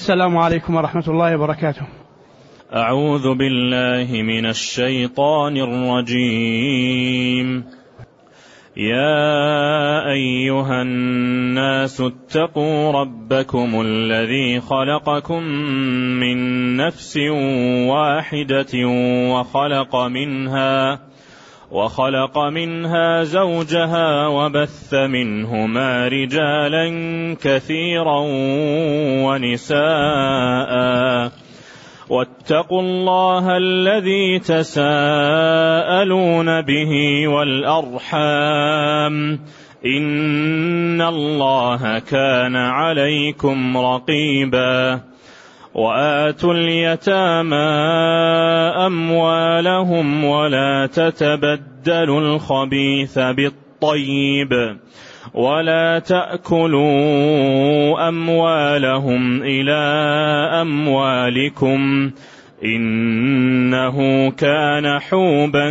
السلام عليكم ورحمة الله وبركاته. أعوذ بالله من الشيطان الرجيم. يا أيها الناس اتقوا ربكم الذي خلقكم من نفس واحدة وخلق منها زوجها وبث منهما رجالا كثيرا ونساء واتقوا الله الذي تساءلون به والأرحام إن الله كان عليكم رقيبا. وآتوا اليتامى أموالهم ولا تتبدلوا الخبيث بالطيب ولا تأكلوا أموالهم إلى أموالكم إنه كان حوبا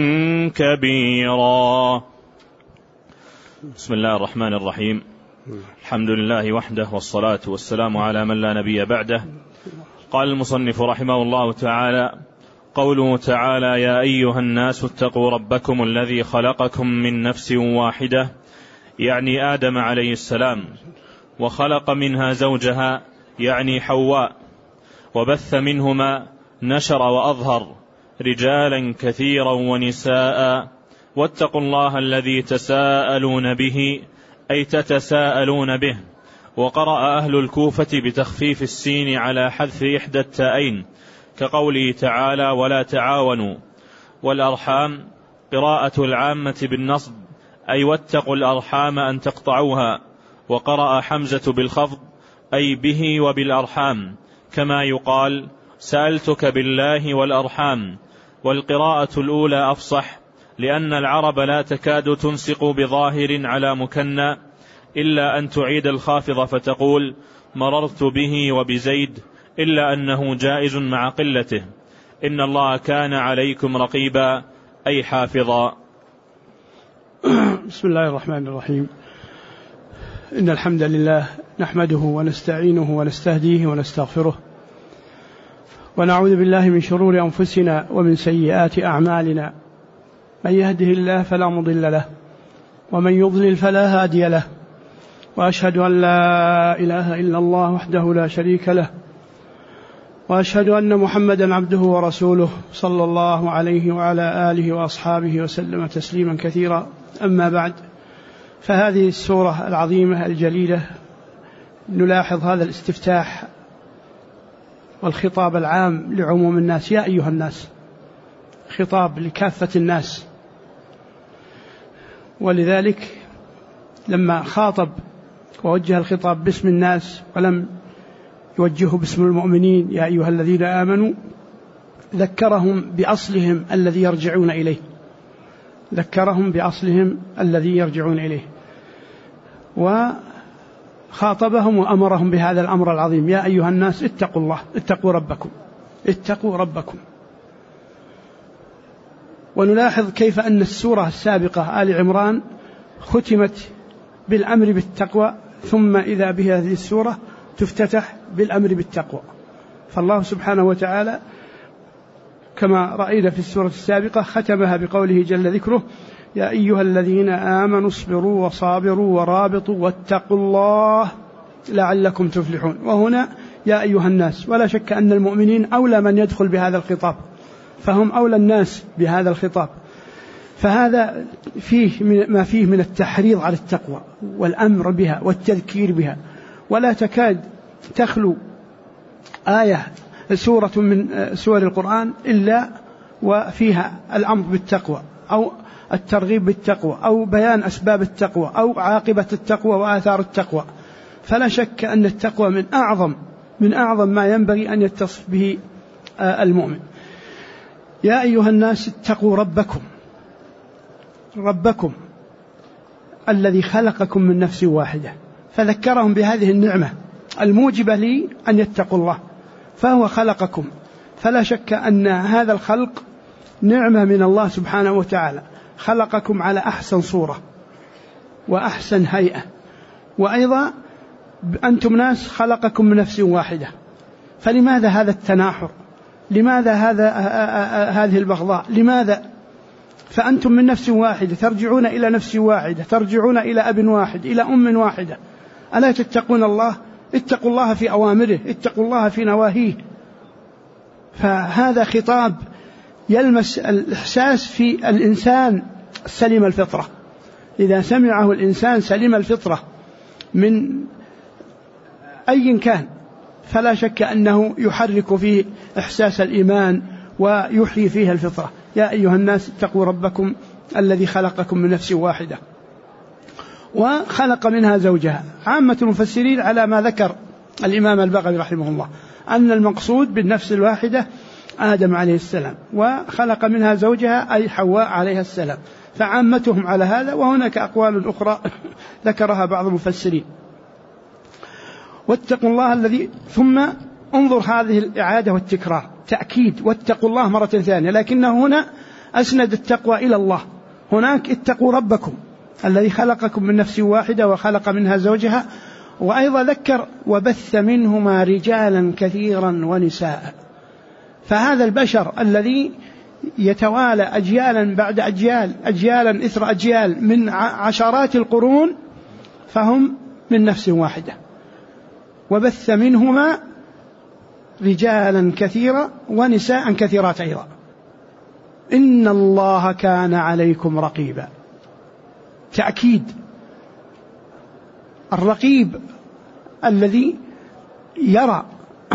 كبيرا. بسم الله الرحمن الرحيم. الحمد لله وحده والصلاة والسلام على من لا نبي بعده. قال المصنف رحمه الله تعالى: قوله تعالى: يا أيها الناس اتقوا ربكم الذي خلقكم من نفس واحدة، يعني آدم عليه السلام، وخلق منها زوجها يعني حواء، وبث منهما نشر وأظهر رجالا كثيرا ونساء، واتقوا الله الذي تساءلون به أي تتساءلون به. وقرأ أهل الكوفة بتخفيف السين على حذف إحدى التاءين كقوله تعالى: ولا تعاونوا. والأرحام قراءة العامة بالنصب أي واتقوا الأرحام أن تقطعوها. وقرأ حمزة بالخفض أي به وبالأرحام، كما يقال: سألتك بالله والأرحام. والقراءة الأولى أفصح، لأن العرب لا تكاد تنسق بظاهر على مكنى إلا أن تعيد الخافض فتقول: مررت به وبزيد، إلا أنه جائز مع قلته. إن الله كان عليكم رقيبا أي حافظا. بسم الله الرحمن الرحيم. إن الحمد لله نحمده ونستعينه ونستهديه ونستغفره، ونعوذ بالله من شرور أنفسنا ومن سيئات أعمالنا. من يهده الله فلا مضل له، ومن يضلل فلا هادي له، وأشهد أن لا إله إلا الله وحده لا شريك له، وأشهد أن محمدا عبده ورسوله صلى الله عليه وعلى آله وأصحابه وسلم تسليما كثيرا. أما بعد، فهذه السورة العظيمة الجليلة نلاحظ هذا الاستفتاح والخطاب العام لعموم الناس. يا أيها الناس، خطاب لكافة الناس، ولذلك لما خاطب ووجه الخطاب باسم الناس ولم يوجهه باسم المؤمنين يا أيها الذين آمنوا، ذكرهم بأصلهم الذي يرجعون إليه، ذكرهم بأصلهم الذي يرجعون إليه، وخاطبهم وأمرهم بهذا الأمر العظيم: يا أيها الناس اتقوا الله، اتقوا ربكم، اتقوا ربكم. ونلاحظ كيف أن السورة السابقة آل عمران ختمت بالأمر بالتقوى، ثم إذا بهذه السورة تفتتح بالأمر بالتقوى. فالله سبحانه وتعالى كما رأينا في السورة السابقة ختمها بقوله جل ذكره: يا أيها الذين آمنوا اصبروا وصابروا ورابطوا واتقوا الله لعلكم تفلحون. وهنا يا أيها الناس، ولا شك أن المؤمنين أولى من يدخل بهذا الخطاب، فهم أولى الناس بهذا الخطاب. فهذا فيه ما فيه من التحريض على التقوى والأمر بها والتذكير بها. ولا تكاد تخلو آية سورة من سور القرآن إلا وفيها الأمر بالتقوى أو الترغيب بالتقوى أو بيان أسباب التقوى أو عاقبة التقوى وآثار التقوى. فلا شك أن التقوى من أعظم ما ينبغي أن يتصف به المؤمن. يا أيها الناس اتقوا ربكم الذي خلقكم من نفس واحدة، فذكرهم بهذه النعمة الموجبة لي أن يتقوا الله، فهو خلقكم. فلا شك أن هذا الخلق نعمة من الله سبحانه وتعالى، خلقكم على أحسن صورة وأحسن هيئة. وأيضا أنتم ناس خلقكم من نفس واحدة، فلماذا هذا التناحر؟ لماذا هذه البغضاء؟ لماذا؟ فأنتم من نفس واحدة، ترجعون إلى نفس واحدة، ترجعون إلى أب واحد، إلى أم واحدة. ألا تتقون الله؟ اتقوا الله في أوامره، اتقوا الله في نواهيه. فهذا خطاب يلمس الإحساس في الإنسان سليم الفطرة. إذا سمعه الإنسان سليم الفطرة من أي كان، فلا شك أنه يحرك فيه إحساس الإيمان ويحيي فيه الفطرة. يا أيها الناس اتقوا ربكم الذي خلقكم من نفس واحدة وخلق منها زوجها. عامة المفسرين على ما ذكر الإمام البغوي رحمه الله أن المقصود بالنفس الواحدة آدم عليه السلام، وخلق منها زوجها أي حواء عليها السلام. فعامتهم على هذا، وهناك أقوال أخرى ذكرها بعض المفسرين. واتقوا الله الذي، ثم انظر هذه الإعادة والتكرار، تأكيد واتقوا الله مرة ثانية، لكنه هنا أسند التقوى إلى الله. هناك اتقوا ربكم الذي خلقكم من نفس واحدة وخلق منها زوجها، وأيضا ذكر وبث منهما رجالا كثيرا ونساء. فهذا البشر الذي يتوالى أجيالا بعد أجيال، أجيالا إثر أجيال من عشرات القرون، فهم من نفس واحدة. وبث منهما رجالا كثيرا ونساء كثيرات أيضا. إن الله كان عليكم رقيبا. تأكيد. الرقيب الذي يرى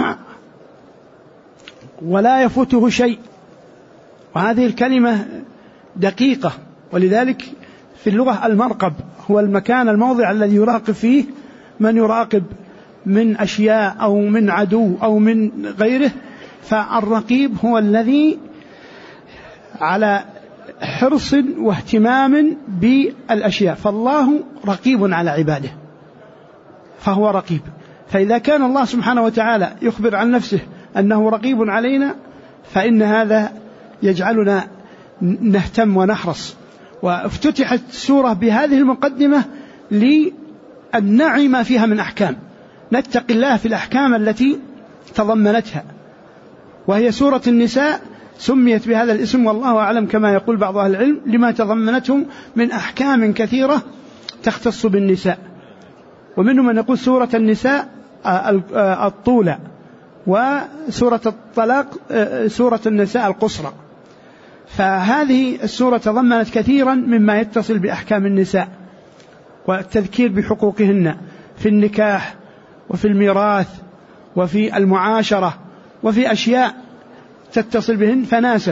ولا يفوته شيء، وهذه الكلمة دقيقة، ولذلك في اللغة المرقب هو المكان، الموضع الذي يراقب فيه من يراقب من أشياء أو من عدو أو من غيره. فالرقيب هو الذي على حرص واهتمام بالأشياء، فالله رقيب على عباده، فهو رقيب. فإذا كان الله سبحانه وتعالى يخبر عن نفسه أنه رقيب علينا، فإن هذا يجعلنا نهتم ونحرص. وافتتحت السورة بهذه المقدمة للنعي ما فيها من أحكام، نتقي الله في الأحكام التي تضمنتها. وهي سورة النساء سميت بهذا الاسم والله أعلم كما يقول بعض أهل العلم لما تضمنته من أحكام كثيرة تختص بالنساء. ومنهم من يقول سورة النساء الطولة، وسورة الطلاق سورة النساء القصرى. فهذه السورة تضمنت كثيرا مما يتصل بأحكام النساء والتذكير بحقوقهن في النكاح وفي الميراث وفي المعاشرة وفي أشياء تتصل بهن فناسب.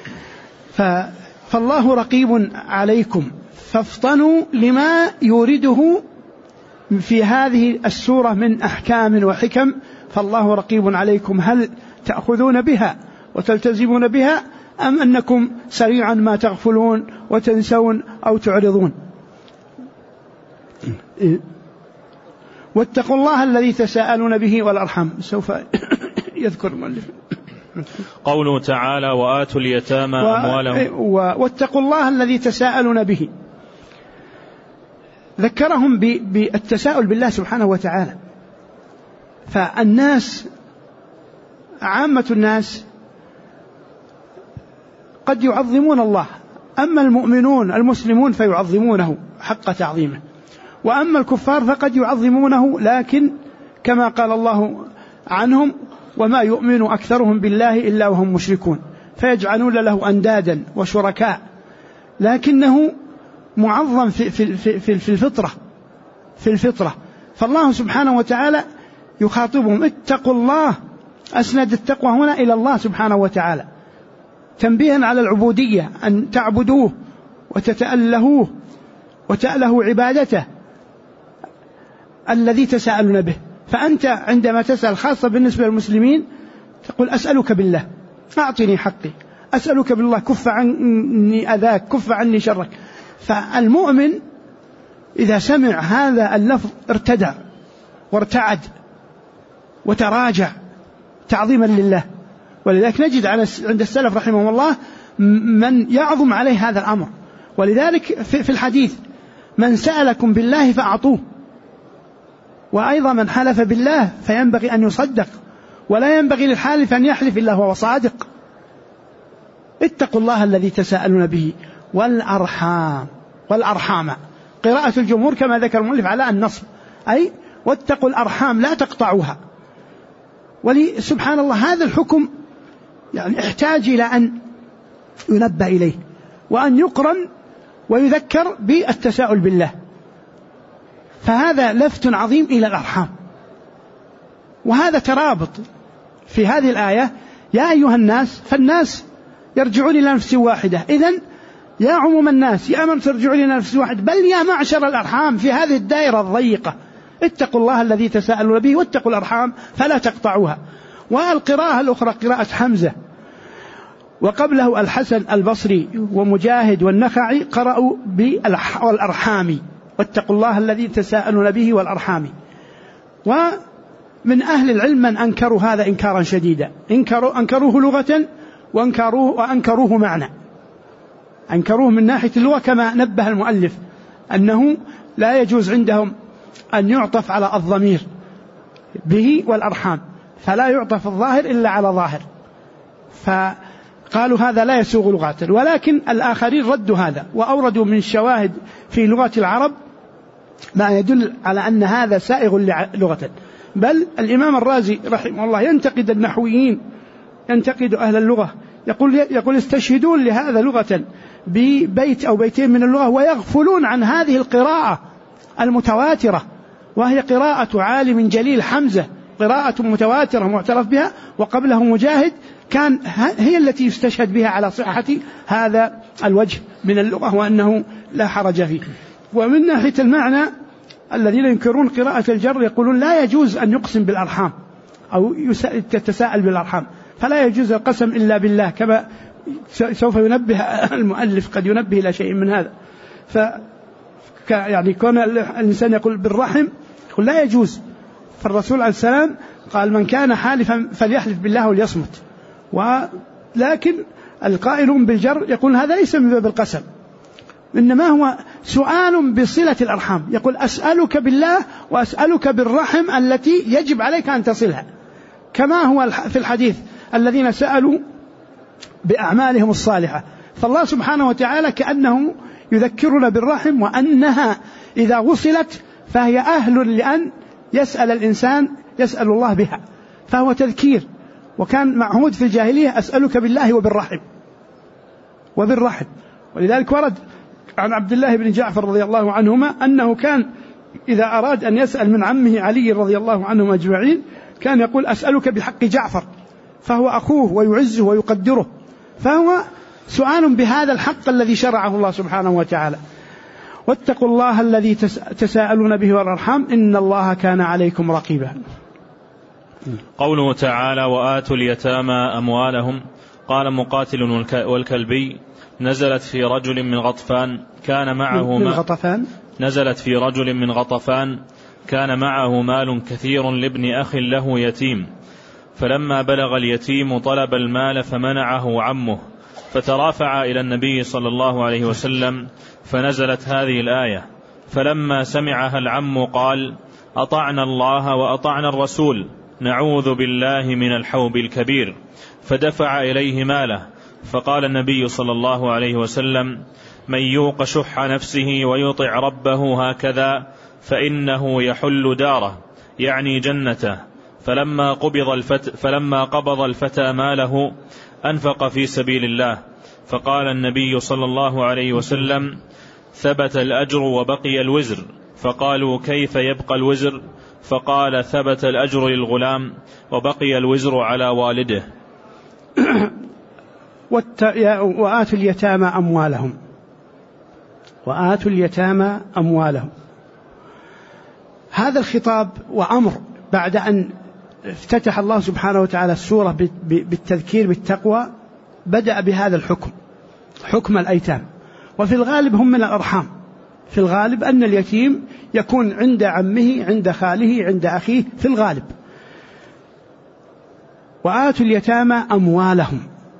فالله رقيب عليكم، فافطنوا لما يورده في هذه السورة من أحكام وحكم. فالله رقيب عليكم، هل تأخذون بها وتلتزمون بها أم أنكم سريعا ما تغفلون وتنسون أو تعرضون؟ واتقوا الله الذي تساءلون به والأرحام. سوف يذكر المؤلف قوله تعالى وآتوا اليتامى أموالهم. واتقوا الله الذي تساءلون به، ذكرهم بالتساؤل بالله سبحانه وتعالى. فالناس، عامة الناس قد يعظمون الله، أما المؤمنون المسلمون فيعظمونه حق تعظيمه، وأما الكفار فقد يعظمونه لكن كما قال الله عنهم وما يؤمن أكثرهم بالله إلا وهم مشركون، فيجعلون له أندادا وشركاء، لكنه معظم في الفطرة. فالله سبحانه وتعالى يخاطبهم اتقوا الله، أسند التقوى هنا إلى الله سبحانه وتعالى تنبيها على العبودية، أن تعبدوه وتتألهوه وتأله عبادته الذي تساءلون به. فأنت عندما تسأل، خاصة بالنسبة للمسلمين، تقول أسألك بالله أعطني حقي، أسألك بالله كف عني أذاك، كف عني شرك. فالمؤمن إذا سمع هذا اللفظ ارتدع وارتعد وتراجع تعظيما لله. ولذلك نجد عند السلف رحمهم الله من يعظم عليه هذا الأمر. ولذلك في الحديث من سألكم بالله فأعطوه، وأيضا من حلف بالله فينبغي أن يصدق، ولا ينبغي للحالف أن يحلف إلا هو صادق. اتقوا الله الذي تساءلون به والأرحام. قراءة الجمهور كما ذكر المؤلف على النصب، أي واتقوا الأرحام لا تقطعوها. سبحان الله هذا الحكم يعني احتاج إلى أن ينبه إليه وأن يقرن ويذكر بالتساؤل بالله، فهذا لفت عظيم إلى الأرحام. وهذا ترابط في هذه الآية: يا أيها الناس، فالناس يرجعون إلى نفس واحدة. إذن يا عموم الناس، يا من ترجعون إلى نفس واحدة، بل يا معشر الأرحام في هذه الدائرة الضيقة، اتقوا الله الذي تساءلون به واتقوا الأرحام فلا تقطعوها. والقراءة الأخرى قراءة حمزة، وقبله الحسن البصري ومجاهد والنخعي قرأوا بالأرحام، واتقوا الله الذي تساءلون به والأرحام. ومن أهل العلم من أنكروا هذا إنكارا شديدا، أنكروه لغة وأنكروه معنى. أنكروه من ناحية اللغة كما نبه المؤلف أنه لا يجوز عندهم أن يعطف على الضمير به والأرحام، فلا يعطف الظاهر إلا على ظاهر، فقالوا هذا لا يسوغ لغة. ولكن الآخرين ردوا هذا وأوردوا من الشواهد في لغة العرب ما يدل على أن هذا سائغ لغة. بل الإمام الرازي رحمه الله ينتقد النحويين، ينتقد أهل اللغة، يقول استشهدون لهذا لغة ببيت أو بيتين من اللغة ويغفلون عن هذه القراءة المتواترة، وهي قراءة عالم جليل حمزة، قراءة متواترة معترف بها، وقبله مجاهد كان هي التي يستشهد بها على صحة هذا الوجه من اللغة وأنه لا حرج فيه. ومن ناحية المعنى الذين ينكرون قراءة الجر يقولون لا يجوز أن يقسم بالأرحام أو تتساءل بالأرحام، فلا يجوز القسم إلا بالله، كما سوف ينبه المؤلف، قد ينبه إلى شيء من هذا. يعني كون الإنسان يقول بالرحم يقول لا يجوز، فالرسول عليه السلام قال من كان حالفا فليحلف بالله وليصمت. ولكن القائلون بالجر يقول هذا ليس من باب القسم، إنما هو سؤال بصلة الأرحام، يقول أسألك بالله وأسألك بالرحم التي يجب عليك أن تصلها، كما هو في الحديث الذين سألوا بأعمالهم الصالحة. فالله سبحانه وتعالى كأنه يذكرنا بالرحم وأنها إذا وصلت فهي أهل لأن يسأل الإنسان، يسأل الله بها، فهو تذكير. وكان معهود في الجاهلية أسألك بالله وبالرحم. ولذلك ورد عن عبد الله بن جعفر رضي الله عنهما أنه كان إذا أراد أن يسأل من عمه علي رضي الله عنهم أجمعين كان يقول أسألك بحق جعفر، فهو أخوه ويعزه ويقدره، فهو سؤال بهذا الحق الذي شرعه الله سبحانه وتعالى. واتقوا الله الذي تساءلون به والأرحام إن الله كان عليكم رقيبا. قوله تعالى وآتوا اليتامى أموالهم، قال مقاتل والكلبي نزلت في رجل من غطفان كان معه مال كثير لابن أخ له يتيم، فلما بلغ اليتيم طلب المال فمنعه عمه، فترافع إلى النبي صلى الله عليه وسلم، فنزلت هذه الآية، فلما سمعها العم قال أطعنا الله وأطعنا الرسول نعوذ بالله من الحوب الكبير، فدفع إليه ماله، فقال النبي صلى الله عليه وسلم من يوق شح نفسه ويطع ربه هكذا فإنه يحل داره، يعني جنته. فلما قبض الفتى ماله أنفق في سبيل الله، فقال النبي صلى الله عليه وسلم ثبت الأجر وبقي الوزر، فقالوا كيف يبقى الوزر؟ فقال ثبت الأجر للغلام وبقي الوزر على والده. وآتوا اليتامى أموالهم. هذا الخطاب وأمر بعد أن افتتح الله سبحانه وتعالى السورة بالتذكير بالتقوى، بدأ بهذا الحكم، حكم الأيتام. وفي الغالب هم من الأرحام، في الغالب أن اليتيم يكون عند عمه، عند خاله، عند أخيه في الغالب. وآتوا اليتامى أموالهم،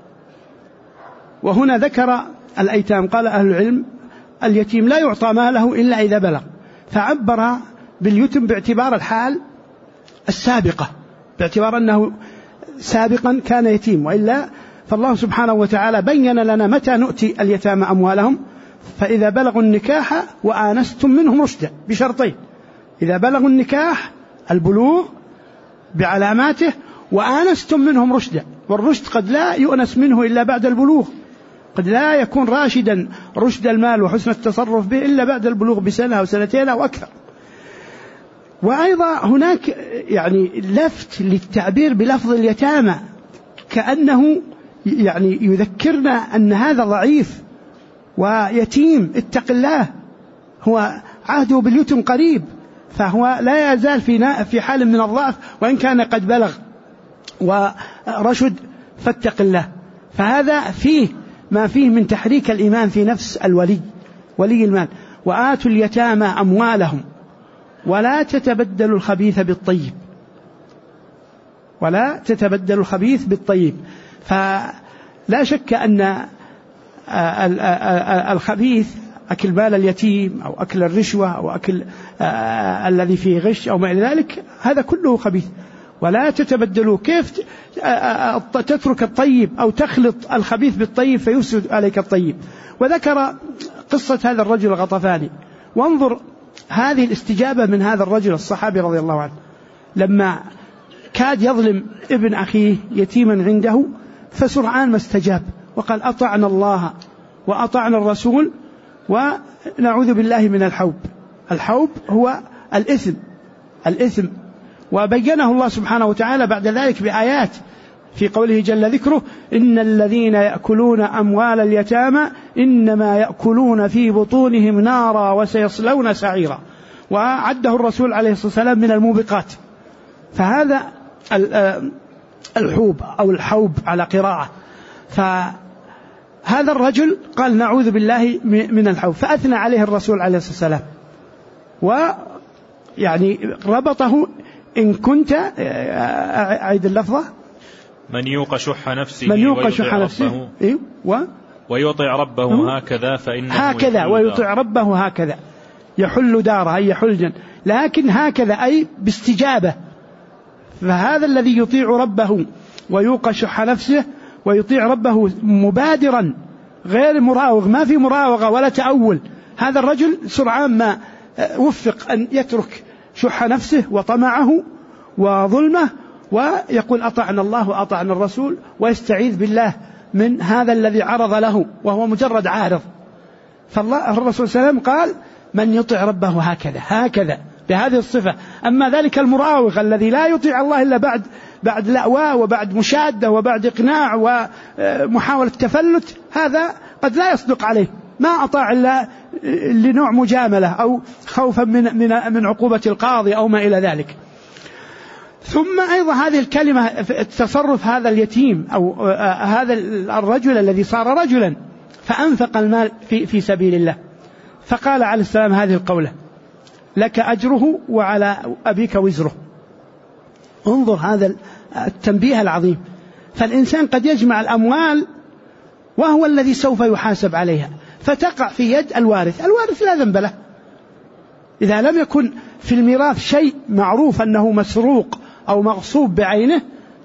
وهنا ذكر الأيتام. قال أهل العلم اليتيم لا يعطى ماله إلا إذا بلغ، فعبر باليتم باعتبار الحال السابقة، باعتبار أنه سابقا كان يتيم، وإلا فالله سبحانه وتعالى بين لنا متى نؤتي اليتامى أموالهم: فإذا بلغوا النكاح وآنستم منهم رشدا، بشرطين: إذا بلغوا النكاح البلوغ بعلاماته، وآنستم منهم رشدا. والرشد قد لا يؤنس منه إلا بعد البلوغ، قد لا يكون راشدا رشد المال وحسن التصرف به إلا بعد البلوغ بسنة أو سنتين أو أكثر. وأيضا هناك يعني لفت للتعبير بلفظ اليتامى، كأنه يعني يذكرنا أن هذا ضعيف ويتيم، اتق الله، هو عهده باليتم قريب، فهو لا يزال في حال من الضعف وإن كان قد بلغ ورشد، فاتق الله. فهذا فيه ما فيه من تحريك الإيمان في نفس ولي المال. وآتوا اليتامى أموالهم ولا تتبدلوا الخبيث بالطيب، ولا تتبدلوا الخبيث بالطيب. فلا شك أن الخبيث أكل مال اليتيم أو أكل الرشوة أو أكل الذي فيه غش أو ما إلى ذلك، هذا كله خبيث. ولا تتبدلوا، كيف تترك الطيب أو تخلط الخبيث بالطيب فيفسد عليك الطيب. وذكر قصة هذا الرجل الغطفاني، وانظر هذه الاستجابة من هذا الرجل الصحابي رضي الله عنه، لما كاد يظلم ابن أخيه يتيما عنده، فسرعان ما استجاب وقال: أطعنا الله وأطعنا الرسول ونعوذ بالله من الحوب. الحوب هو الإثم، وبينه الله سبحانه وتعالى بعد ذلك بآيات في قوله جل ذكره: إن الذين يأكلون أموال اليتامى إنما يأكلون في بطونهم نارا وسيصلون سعيرا. وعده الرسول عليه الصلاة والسلام من الموبقات. فهذا الحوب أو الحوب على قراءة. فهذا الرجل قال: نعوذ بالله من الحوب، فأثنى عليه الرسول عليه الصلاة والسلام، ويعني ربطه: إن كنت أعيد اللفظة: من يوق شح نفسه ويطع ربه هكذا فإنه هكذا ويطع ربه هكذا يحل داره، أي يحل جنة، لكن هكذا أي باستجابة. فهذا الذي يطيع ربه ويوق شح نفسه ويطيع ربه مبادرا غير مراوغ، ما في مراوغة ولا تأول. هذا الرجل سرعان ما وفق أن يترك شح نفسه وطمعه وظلمه، ويقول: أطعنا الله وأطعنا الرسول، ويستعيذ بالله من هذا الذي عرض له وهو مجرد عارض. الرسول صلى الله عليه وسلم قال: من يطع ربه هكذا بهذه الصفة. أما ذلك المراوغ الذي لا يطيع الله إلا بعد لأواء وبعد مشادة وبعد إقناع ومحاولة تفلت، هذا قد لا يصدق عليه، ما أطاع إلا لنوع مجاملة أو خوفا من عقوبة القاضي أو ما إلى ذلك. ثم أيضا هذه الكلمة، تصرف هذا اليتيم أو هذا الرجل الذي صار رجلا فأنفق المال في سبيل الله، فقال عليه السلام هذه القولة: لك أجره وعلى أبيك وزره. انظر هذا التنبيه العظيم. فالإنسان قد يجمع الأموال وهو الذي سوف يحاسب عليها، فتقع في يد الوارث لا ذنب له. إذا لم يكن في الميراث شيء معروف أنه مسروق أو مغصوب بعينه،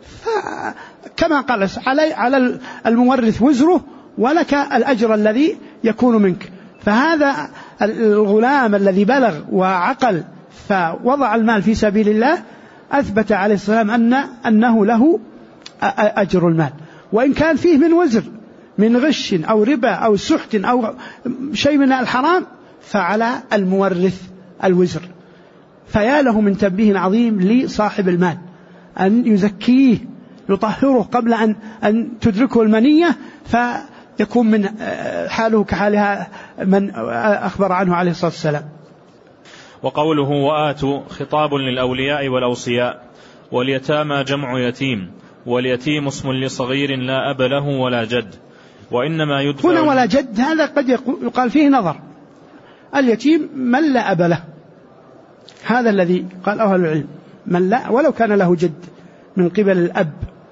فكما قال: على المورث وزره ولك الأجر الذي يكون منك. فهذا الغلام الذي بلغ وعقل فوضع المال في سبيل الله، أثبت عليه السلام أنه له أجر المال، وإن كان فيه من وزر من غش أو ربا أو سحت أو شيء من الحرام، فعلى المورث الوزر. فيا له من تنبيه عظيم لصاحب المال أن يزكيه، يطهره قبل أن تدركه المنية، فيكون من حاله كحالها من أخبر عنه عليه الصلاة والسلام. وقوله وآتوا خطاب للأولياء والأوصياء، واليتامى جمع يتيم، واليتيم اسم لصغير لا أب له ولا جد، وإنما يدفع هنا ولا جد، هذا قد يقال فيه نظر. اليتيم من لا أب له، هذا الذي قال أهل العلم، من لا ولو كان له جد من قبل الأب،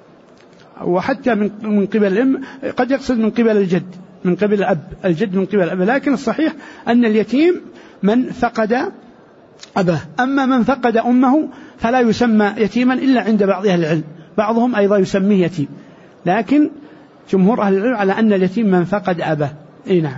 وحتى من قبل الأم، قد يقصد من قبل الجد من قبل الأب، الجد من قبل الأب. لكن الصحيح أن اليتيم من فقد أباه. أما من فقد أمه فلا يسمى يتيما إلا عند بعض أهل العلم، بعضهم أيضا يسميه يتيم، لكن جمهور أهل العلم على أن اليتيم من فقد أباه. نعم.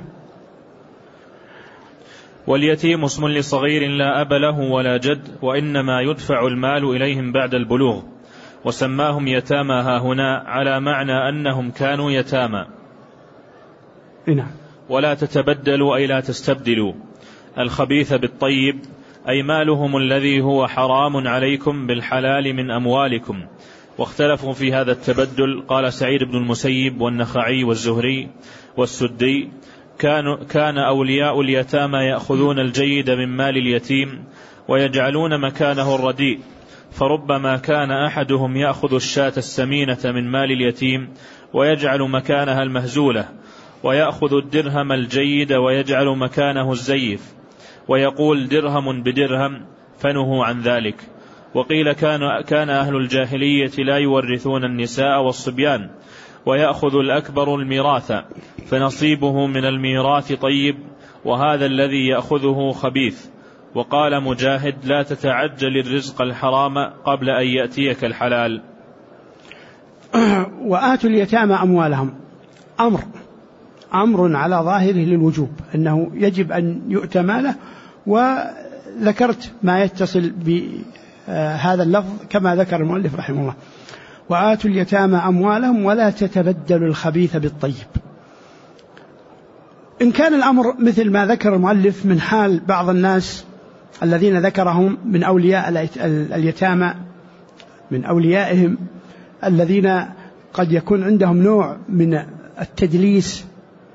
واليتيم اسم لصغير لا أب له ولا جد، وإنما يدفع المال إليهم بعد البلوغ، وسماهم يتامى هاهنا على معنى أنهم كانوا يتامى. نعم. ولا تتبدلوا أي لا تستبدلوا الخبيث بالطيب، أي مالهم الذي هو حرام عليكم بالحلال من أموالكم. واختلفوا في هذا التبدل. قال سعيد بن المسيب والنخعي والزهري والسدي: كان أولياء اليتامى يأخذون الجيد من مال اليتيم ويجعلون مكانه الرديء، فربما كان أحدهم يأخذ الشاة السمينة من مال اليتيم ويجعل مكانها المهزولة، ويأخذ الدرهم الجيد ويجعل مكانه الزيف، ويقول درهم بدرهم، فنهوا عن ذلك. وقيل كان أهل الجاهلية لا يورثون النساء والصبيان، ويأخذ الأكبر الميراث، فنصيبه من الميراث طيب، وهذا الذي يأخذه خبيث. وقال مجاهد: لا تتعجل الرزق الحرام قبل أن يأتيك الحلال. وآتوا اليتامى أموالهم، أمر على ظاهره للوجوب، أنه يجب أن يؤتى ماله. وذكرت ما يتصل بهذا اللفظ كما ذكر المؤلف رحمه الله: وآتوا اليتامى أموالهم ولا تتبدلوا الخبيث بالطيب. إن كان الأمر مثل ما ذكر المؤلف من حال بعض الناس الذين ذكرهم من أولياء اليتامى، من أوليائهم الذين قد يكون عندهم نوع من التدليس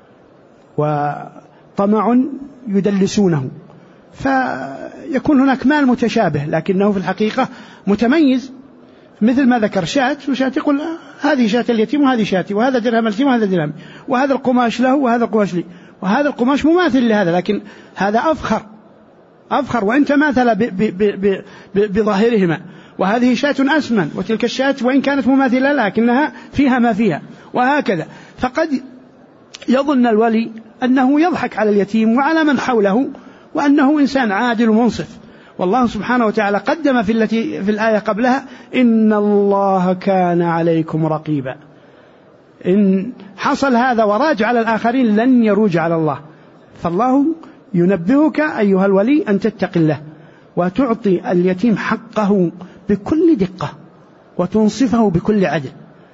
وطمع يدلسونه، فيكون هناك مال متشابه لكنه في الحقيقة متميز، مثل ما ذكر شاة وشاة، يقول هذه شاة اليتيم وهذه شاتي، وهذا درهم اليتيم وهذا درهم، وهذا القماش له وهذا القماش لي، وهذا القماش مماثل لهذا، لكن هذا أفخر وإن تماثل بظاهرهما، وهذه شاة أسمن وتلك الشاة وإن كانت مماثلة لكنها فيها ما فيها، وهكذا. فقد يظن الولي أنه يضحك على اليتيم وعلى من حوله وأنه إنسان عادل ومنصف، والله سبحانه وتعالى قدم في الآية قبلها: إن الله كان عليكم رقيبا. إن حصل هذا وراج على الآخرين لن يروج على الله. فالله ينبهك أيها الولي أن تتق الله وتعطي اليتيم حقه بكل دقة وتنصفه بكل عدل.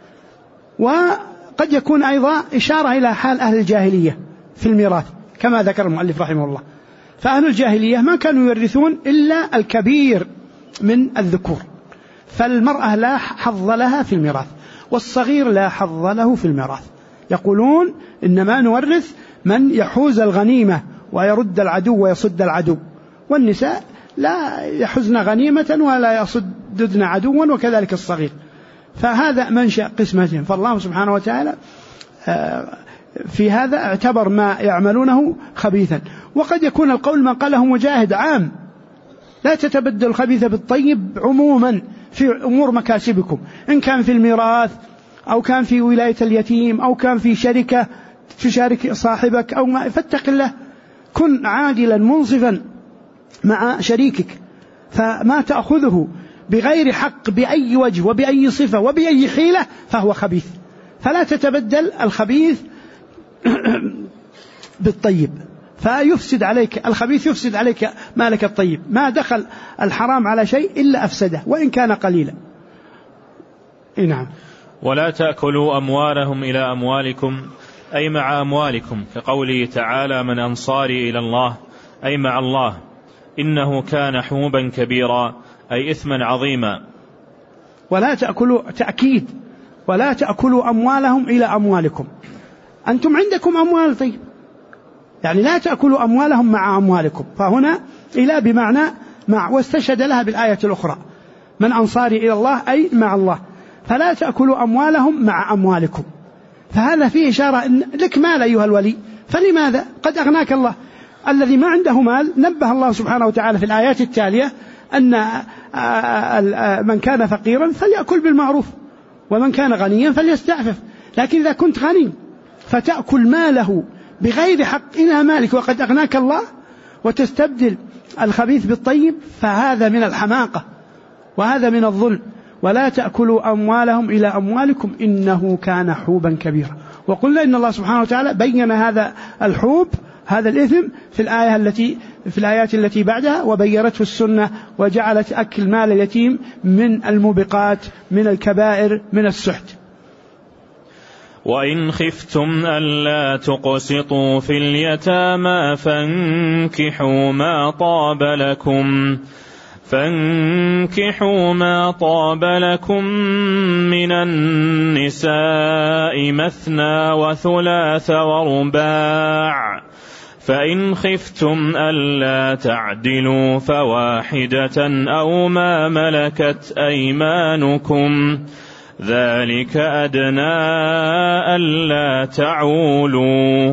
وقد يكون أيضا إشارة إلى حال أهل الجاهلية في الميراث كما ذكر المؤلف رحمه الله. فأهل الجاهلية ما كانوا يورثون إلا الكبير من الذكور، فالمرأة لا حظ لها في الميراث، والصغير لا حظ له في الميراث. يقولون إنما نورث من يحوز الغنيمة ويرد العدو ويصد العدو، والنساء لا يحزن غنيمة ولا يصددن عدوا، وكذلك الصغير. فهذا منشأ قسمتهم. فالله سبحانه وتعالى في هذا اعتبر ما يعملونه خبيثا. وقد يكون القول ما قاله مجاهد عام: لا تتبدل الخبيث بالطيب عموما في أمور مكاسبكم، إن كان في الميراث أو كان في ولاية اليتيم أو كان في شركة تشارك صاحبك أو ما، فاتق الله، كن عادلا منصفا مع شريكك، فما تأخذه بغير حق بأي وجه وبأي صفة وبأي حيلة فهو خبيث. فلا تتبدل الخبيث بالطيب، فيفسد عليك الخبيث، يفسد عليك مالك الطيب. ما دخل الحرام على شيء إلا أفسده وإن كان قليلا. نعم. ولا تأكلوا أموالهم إلى أموالكم، أي مع أموالكم، كقوله تعالى: من أنصاري إلى الله، أي مع الله، إنه كان حوبا كبيرا، أي إثما عظيما. ولا تأكلوا، تأكيد، ولا تأكلوا أموالهم إلى أموالكم. أنتم عندكم أموال، طيب، يعني لا تأكلوا أموالهم مع أموالكم. فهنا إلى بمعنى مع، واستشهد لها بالآية الأخرى: من أنصاري إلى الله، أي مع الله. فلا تأكلوا أموالهم مع أموالكم. فهذا فيه إشارة إن لك مال أيها الولي، فلماذا؟ قد أغناك الله. الذي ما عنده مال نبه الله سبحانه وتعالى في الآيات التالية أن من كان فقيرا فليأكل بالمعروف، ومن كان غنيا فليستعفف. لكن إذا كنت غني فتأكل ماله بغير حق إلى مالك وقد أغناك الله وتستبدل الخبيث بالطيب، فهذا من الحماقة وهذا من الظلم. ولا تأكلوا أموالهم إلى أموالكم إنه كان حوبا كبيرا. وقلنا إن الله سبحانه وتعالى بين هذا الحوب، هذا الإثم، في الآيات التي بعدها، وبيرته السنة وجعلت أكل مال اليتيم من الموبقات، من الكبائر، من السحت. وإن خفتم ألا تقسطوا في اليتامى فانكحوا ما طاب لكم من النساء مثنى وثلاث ورباع، فإن خفتم ألا تعدلوا فواحدة أو ما ملكت أيمانكم ذلك أدنى ألا تعولوا.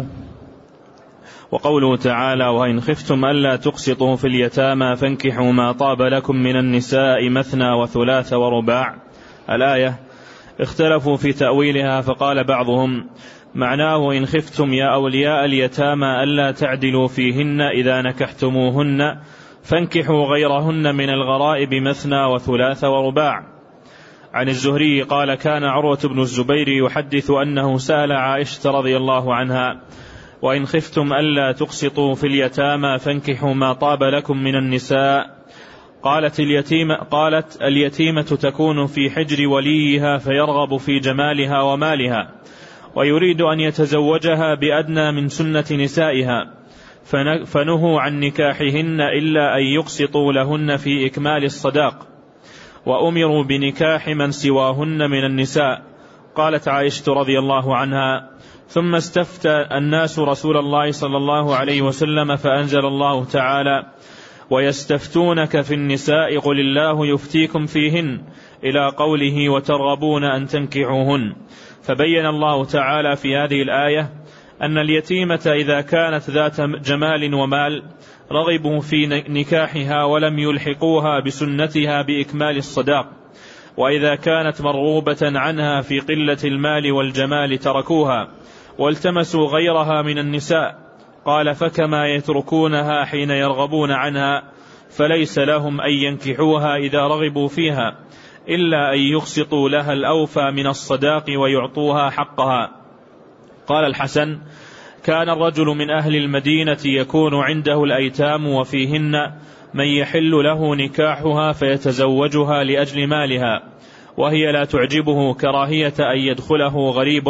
وقوله تعالى: وإن خفتم ألا تقسطوا في اليتامى فانكحوا ما طاب لكم من النساء مثنى وثلاث ورباع، الآية اختلفوا في تأويلها، فقال بعضهم: معناه إن خفتم يا أولياء اليتامى ألا تعدلوا فيهن إذا نكحتموهن فانكحوا غيرهن من الغرائب مثنى وثلاث ورباع. عن الزهري قال: كان عروة بن الزبير يحدث أنه سأل عائشة رضي الله عنها: وإن خفتم ألا تقسطوا في اليتامى فانكحوا ما طاب لكم من النساء، قالت اليتيمة تكون في حجر وليها فيرغب في جمالها ومالها ويريد أن يتزوجها بأدنى من سنة نسائها، فنهوا عن نكاحهن إلا أن يقسطوا لهن في إكمال الصداق، وأمروا بنكاح من سواهن من النساء. قالت عائشة رضي الله عنها: ثم استفتى الناس رسول الله صلى الله عليه وسلم فأنزل الله تعالى: ويستفتونك في النساء قل الله يفتيكم فيهن، إلى قوله: وترغبون أن تنكحوهن. فبين الله تعالى في هذه الآية أن اليتيمة إذا كانت ذات جمال ومال رغبوا في نكاحها ولم يلحقوها بسنتها بإكمال الصداق، وإذا كانت مرغوبة عنها في قلة المال والجمال تركوها والتمسوا غيرها من النساء. قال: فكما يتركونها حين يرغبون عنها فليس لهم أن ينكحوها إذا رغبوا فيها إلا أن يقسطوا لها الأوفى من الصداق ويعطوها حقها. قال الحسن: كان الرجل من أهل المدينة يكون عنده الأيتام وفيهن من يحل له نكاحها فيتزوجها لأجل مالها، وهي لا تعجبه كراهية أن يدخله غريب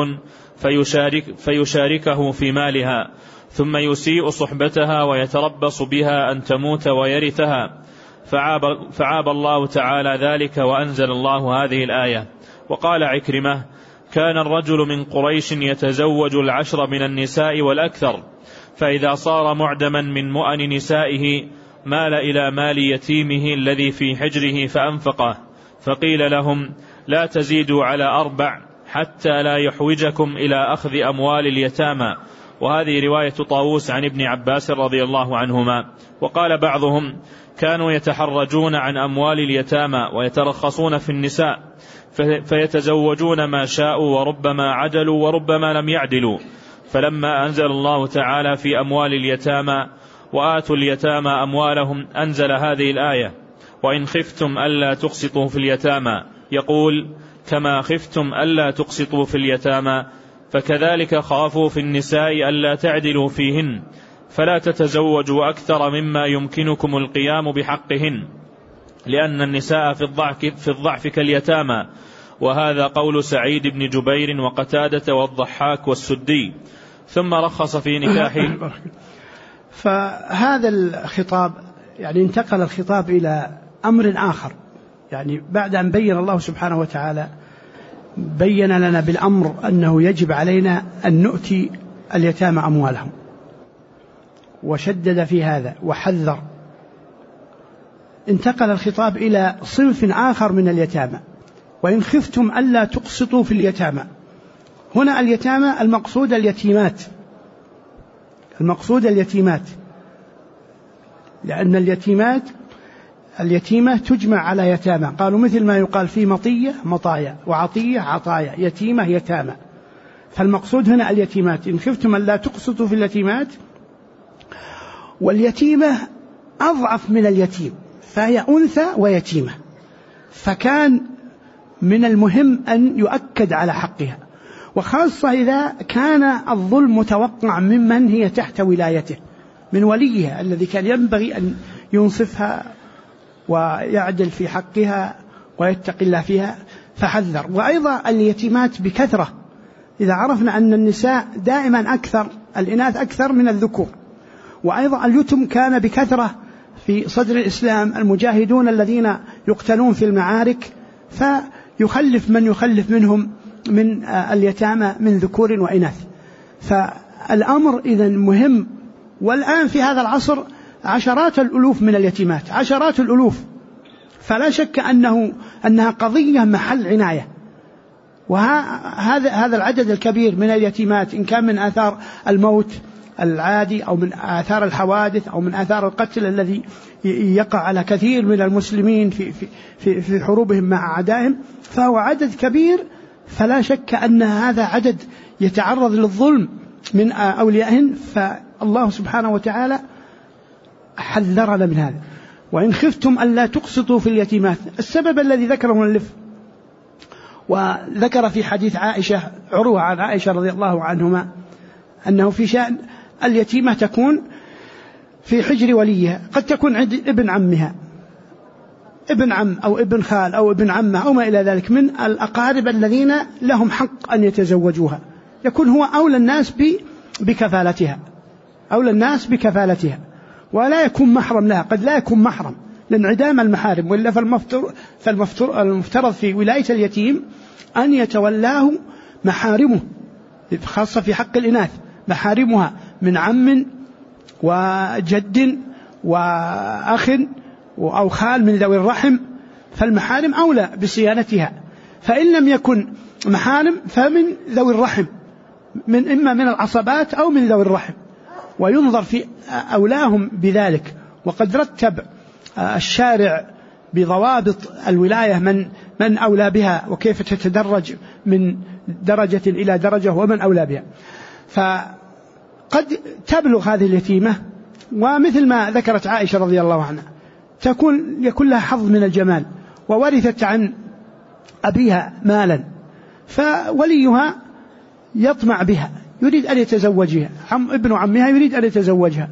فيشاركه في مالها، ثم يسيء صحبتها ويتربص بها أن تموت ويرثها، فعاب الله تعالى ذلك وأنزل الله هذه الآية. وقال عكرمة: كان الرجل من قريش يتزوج 10 من النساء والأكثر، فإذا صار معدما من مؤن نسائه مال إلى مال يتيمه الذي في حجره فأنفقه، فقيل لهم: لا تزيدوا على 4 حتى لا يحوجكم إلى أخذ أموال اليتامى. وهذه رواية طاووس عن ابن عباس رضي الله عنهما. وقال بعضهم: كانوا يتحرجون عن أموال اليتامى ويترخصون في النساء فيتزوجون ما شاءوا، وربما عدلوا وربما لم يعدلوا، فلما أنزل الله تعالى في أموال اليتامى: وآتوا اليتامى أموالهم، أنزل هذه الآية: وإن خفتم ألا تقسطوا في اليتامى، يقول: كما خفتم ألا تقسطوا في اليتامى فكذلك خافوا في النساء ألا تعدلوا فيهن، فلا تتزوجوا أكثر مما يمكنكم القيام بحقهن، لأن النساء في الضعف كاليتامى. وهذا قول سعيد بن جبير وقتادة والضحاك والسدي. ثم رخص في نكاح. فهذا الخطاب يعني انتقل الخطاب إلى أمر آخر، يعني بعد أن بين الله سبحانه وتعالى بين لنا بالأمر أنه يجب علينا أن نؤتي اليتامى أموالهم، وشدد في هذا وحذر، انتقل الخطاب إلى صنف آخر من اليتامى: وإن خفتم ألا تقسطوا في اليتامى. هنا اليتامى المقصود اليتيمات، لأن اليتيمة تجمع على يتامى، قالوا مثل ما يقال في مطية مطايا، وعطية عطايا، يتيمة يتامى. فالمقصود هنا اليتيمات. إن خفتم ألا تقسطوا في اليتيمات، واليتيمة أضعف من اليتيم، فهي أنثى ويتيمة، فكان من المهم أن يؤكد على حقها، وخاصة إذا كان الظلم متوقع ممن هي تحت ولايته من وليها الذي كان ينبغي أن ينصفها ويعدل في حقها ويتقي الله فيها، فحذر. وأيضا اليتيمات بكثرة، إذا عرفنا أن النساء دائما أكثر، الإناث أكثر من الذكور، وأيضا اليتم كان بكثرة في صدر الإسلام، المجاهدون الذين يقتلون في المعارك، فيخلف من يخلف منهم من اليتامى من ذكور وإناث. فالأمر إذن مهم. والآن في هذا العصر عشرات الألوف من اليتيمات، عشرات الألوف، فلا شك أنها قضية محل عناية. وهذا العدد الكبير من اليتيمات إن كان من آثار الموت العادي أو من آثار الحوادث أو من آثار القتل الذي يقع على كثير من المسلمين في حروبهم مع أعدائهم، فهو عدد كبير، فلا شك أن هذا عدد يتعرض للظلم من أوليائهن، فالله سبحانه وتعالى حذرنا من هذا. وإن خفتم ألا تقسطوا في اليتيمات، السبب الذي ذكره المؤلف وذكر في حديث عائشة، عروة عن عائشة رضي الله عنهما، أنه في شأن اليتيمة تكون في حجر وليها، قد تكون عند ابن عمها، ابن عم أو ابن خال أو ابن عمه أو ما إلى ذلك من الأقارب الذين لهم حق أن يتزوجوها، يكون هو أولى الناس بكفالتها، أولى الناس بكفالتها، ولا يكون محرم لها، قد لا يكون محرم لانعدام المحارم، وإلا فالمفترض في ولاية اليتيم أن يتولاه محارمه، خاصة في حق الإناث، محارمها من عم وجد وأخ أو خال من ذوي الرحم، فالمحارم أولى بصيانتها. فإن لم يكن محارم فمن ذوي الرحم، إما من العصبات أو من ذوي الرحم، وينظر في أولاهم بذلك. وقد رتب الشارع بضوابط الولاية من أولى بها وكيف تتدرج من درجة إلى درجة ومن أولى بها. فقد تبلغ هذه اليتيمة، ومثل ما ذكرت عائشة رضي الله عنها يكون لها حظ من الجمال، وورثت عن أبيها مالا، فوليها يطمع بها، يريد أن يتزوجها، ابن عمها يريد أن يتزوجها،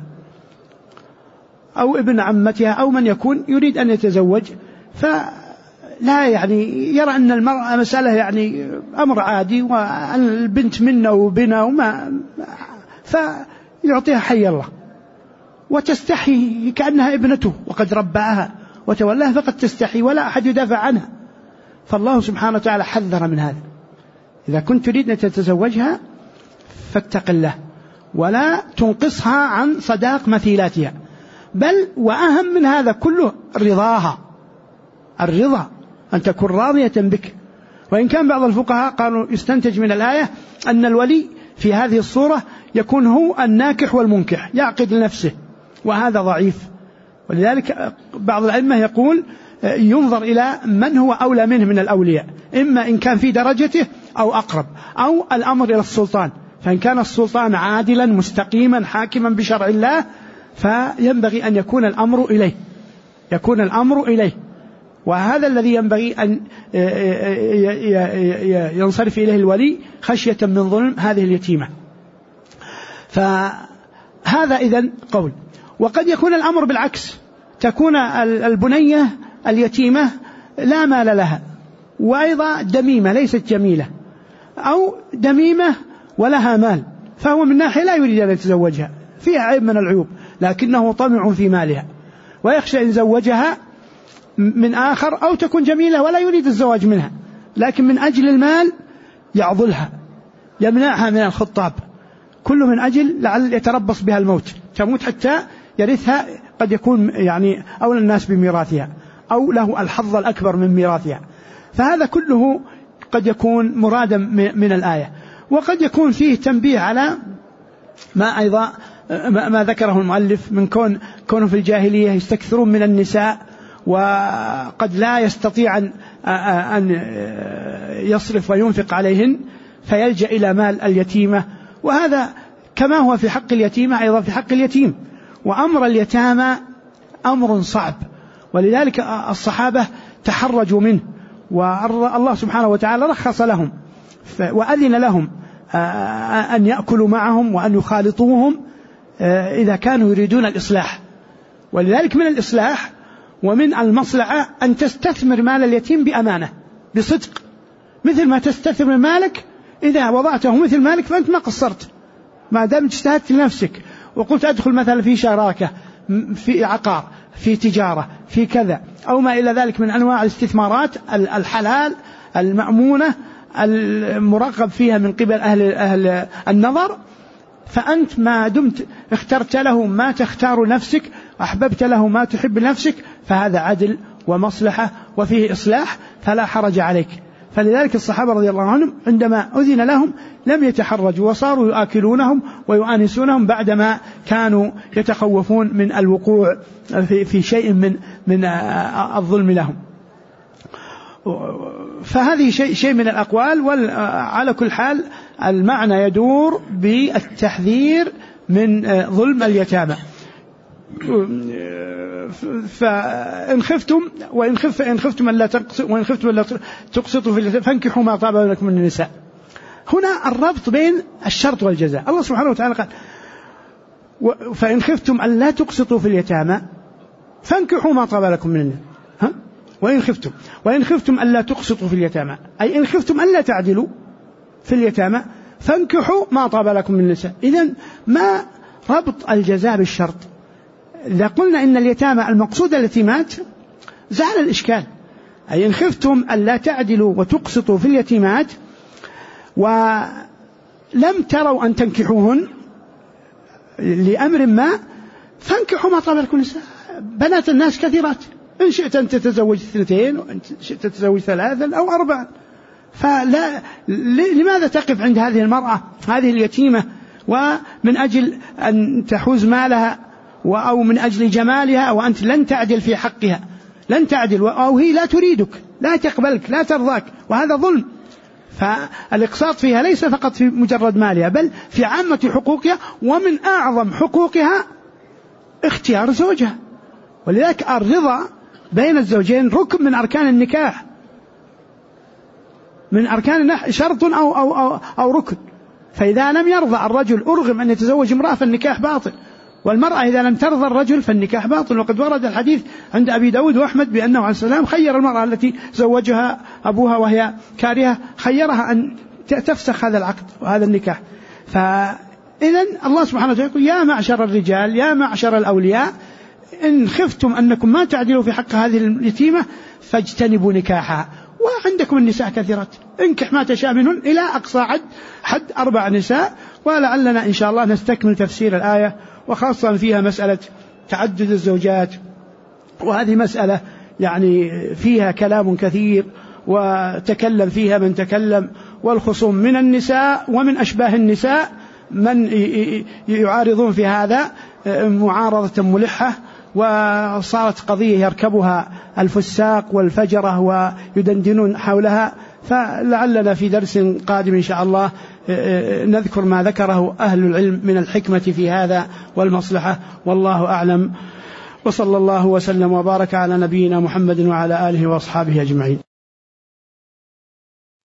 أو ابن عمتها أو من يكون يريد أن يتزوج، فلا يرى أن المرأة مسألة أمر عادي، والبنت منا وبنا وما، فيعطيها حي الله وتستحي كأنها ابنته، وقد ربعها وتولاها، فقد تستحي ولا أحد يدافع عنها. فالله سبحانه وتعالى حذر من هذا، إذا كنت تريد أن تتزوجها فاتق الله ولا تنقصها عن صداق مثيلاتها، بل وأهم من هذا كله رضاها، الرضا أن تكون راضية بك. وإن كان بعض الفقهاء قالوا يستنتج من الآية أن الولي في هذه الصورة يكون هو الناكح والمنكح، يعقد لنفسه، وهذا ضعيف. ولذلك بعض الأئمة يقول ينظر إلى من هو أولى منه من الأولياء، إما إن كان في درجته أو أقرب، أو الأمر إلى السلطان، فإن كان السلطان عادلا مستقيما حاكما بشرع الله فينبغي أن يكون الأمر إليه، وهذا الذي ينبغي أن ينصرف إليه الولي خشية من ظلم هذه اليتيمة. فهذا إذن قول. وقد يكون الأمر بالعكس، تكون البنية اليتيمة لا مال لها، وأيضا دميمة ليست جميلة، أو دميمة ولها مال، فهو من ناحية لا يريد أن يتزوجها، فيها عيب من العيوب، لكنه طمع في مالها ويخشى إن زوجها من آخر، أو تكون جميلة ولا يريد الزواج منها، لكن من أجل المال يعضلها، يمنعها من الخطاب، كله من أجل لعل يتربص بها الموت، تموت حتى يرثها، قد يكون أولى الناس بميراثها، أو له الحظ الأكبر من ميراثها. فهذا كله قد يكون مرادا من الآية. وقد يكون فيه تنبيه على ما ذكره المؤلف من كونه في الجاهلية يستكثرون من النساء، وقد لا يستطيع أن يصرف وينفق عليهن، فيلجأ إلى مال اليتيمة، وهذا كما هو في حق اليتيمة أيضا في حق اليتيم. وأمر اليتامى أمر صعب، ولذلك الصحابة تحرجوا منه، والله سبحانه وتعالى رخص لهم وأذن لهم أن يأكلوا معهم وأن يخالطوهم إذا كانوا يريدون الإصلاح. ولذلك من الإصلاح ومن المصلحة أن تستثمر مال اليتيم بأمانة بصدق، مثل ما تستثمر مالك إذا وضعته مثل مالك فأنت ما قصرت، ما دام اجتهدت لنفسك وقلت أدخل مثلا في شراكة، في عقار، في تجارة، في كذا أو ما إلى ذلك من أنواع الاستثمارات الحلال المأمونة المرغب فيها من قبل أهل النظر، فأنت ما دمت اخترت له ما تختار نفسك، أحببت له ما تحب نفسك، فهذا عدل ومصلحة وفيه إصلاح فلا حرج عليك. فلذلك الصحابة رضي الله عنهم عندما أذن لهم لم يتحرجوا وصاروا يؤكلونهم ويؤانسونهم بعدما كانوا يتخوفون من الوقوع في شيء من الظلم لهم. فهذه شيء من الأقوال. وعلى كل حال المعنى يدور بالتحذير من ظلم اليتامى. فإن خفتم وإن خفتم ألا تقسطوا في اليتامى فانكحوا ما طاب لكم من النساء. هنا الربط بين الشرط والجزاء. الله سبحانه وتعالى قال فإن خفتم ألا تقسطوا في اليتامى فانكحوا ما طاب لكم من النساء. وإن خفتم ألا تقسطوا في اليتامى أي إن خفتم ألا تعدلوا في اليتامى فانكحوا ما طاب لكم من النساء. إذن ما ربط الجزاء بالشرط؟ إذا قلنا إن اليتامى المقصود اليتيمات زال الإشكال، أي إن خفتم ألا تعدلوا وتقسطوا في اليتيمات ولم تروا أن تنكحوهن لأمر ما فانكحوا ما طاب لكم النساء. بنات الناس كثيرات، إن شئت أن تتزوج 2 وإن شئت تتزوج 3 أو 4. لماذا تقف عند هذه المرأة هذه اليتيمة ومن أجل أن تحوز مالها أو من أجل جمالها وأنت لن تعدل في حقها، لن تعدل أو هي لا تريدك، لا تقبلك، لا ترضاك، وهذا ظلم. فالإقساط فيها ليس فقط في مجرد مالها بل في عامة حقوقها، ومن أعظم حقوقها اختيار زوجها. ولذلك الرضا بين الزوجين ركن من أركان النكاح، من أركان شرط أو ركن. فإذا لم يرضى الرجل أرغم أن يتزوج امرأة فالنكاح باطل، والمرأة إذا لم ترضى الرجل فالنكاح باطل. وقد ورد الحديث عند أبي داود وأحمد بأنه عليه السلام خير المرأة التي زوجها أبوها وهي كارهة، خيرها أن تفسخ هذا العقد وهذا النكاح. فإذن الله سبحانه وتعالى يقول يا معشر الرجال يا معشر الأولياء إن خفتم أنكم ما تعدلوا في حق هذه اليتيمة فاجتنبوا نكاحها. وعندكم النساء كثيرات، انكح ما تشاء منهن إلى أقصى حد 4 نساء. ولعلنا إن شاء الله نستكمل تفسير الآية، وخاصة فيها مسألة تعدد الزوجات، وهذه مسألة يعني فيها كلام كثير وتكلم فيها من تكلم، والخصوم من النساء ومن أشباه النساء من يعارضون في هذا معارضة ملحة، وصارت قضية يركبها الفساق والفجرة ويدندنون حولها. فلعلنا في درس قادم إن شاء الله نذكر ما ذكره أهل العلم من الحكمة في هذا والمصلحة، والله أعلم. وصلى الله وسلم وبارك على نبينا محمد وعلى آله وأصحابه أجمعين.